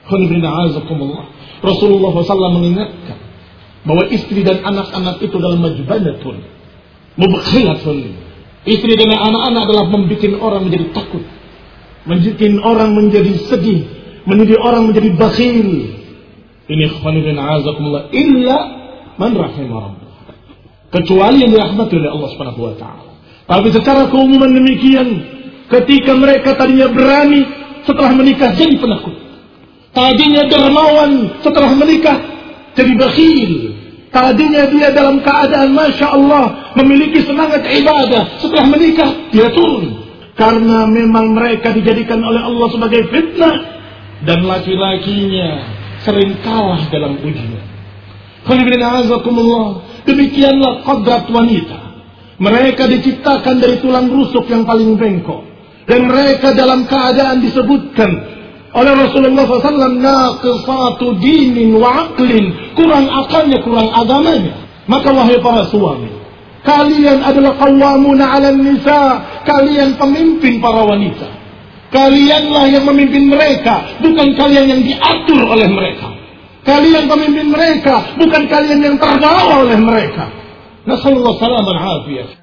Rasulullah SAW mengingatkan bahwa istri dan anak-anak itu dalam majbanatun, mubkhilatun. Istri dan anak-anak adalah membuat orang menjadi takut, membuat orang menjadi sedih, menjadi orang menjadi bakhil. Ini khonibin azakumullah illa man rahimah rabbah. Kecuali yang dirahmati oleh Allah Subhanahu wa taala. Tapi secara keumuman demikian, ketika mereka tadinya berani, setelah menikah jadi penakut. Tadinya dermawan, setelah menikah jadi bakhil. Tadinya dia dalam keadaan Masya Allah memiliki semangat ibadah, setelah menikah dia turun. Karena memang mereka dijadikan oleh Allah sebagai fitnah, dan laki-lakinya sering kalah dalam ujian. Demikianlah qadrat wanita. Mereka diciptakan dari tulang rusuk yang paling bengkok, dan mereka dalam keadaan disebutkan oleh Rasulullah SAW naqisatu dinin wa aqlin, kurang akalnya, kurang agamanya. Maka wahai para suami, kalian adalah qawwamuna 'alan nisa, kalian pemimpin para wanita. Kalianlah yang memimpin mereka, bukan kalian yang diatur oleh mereka. Kalian pemimpin mereka, bukan kalian yang terbawa oleh mereka. Nasallallahu salam al afiyah.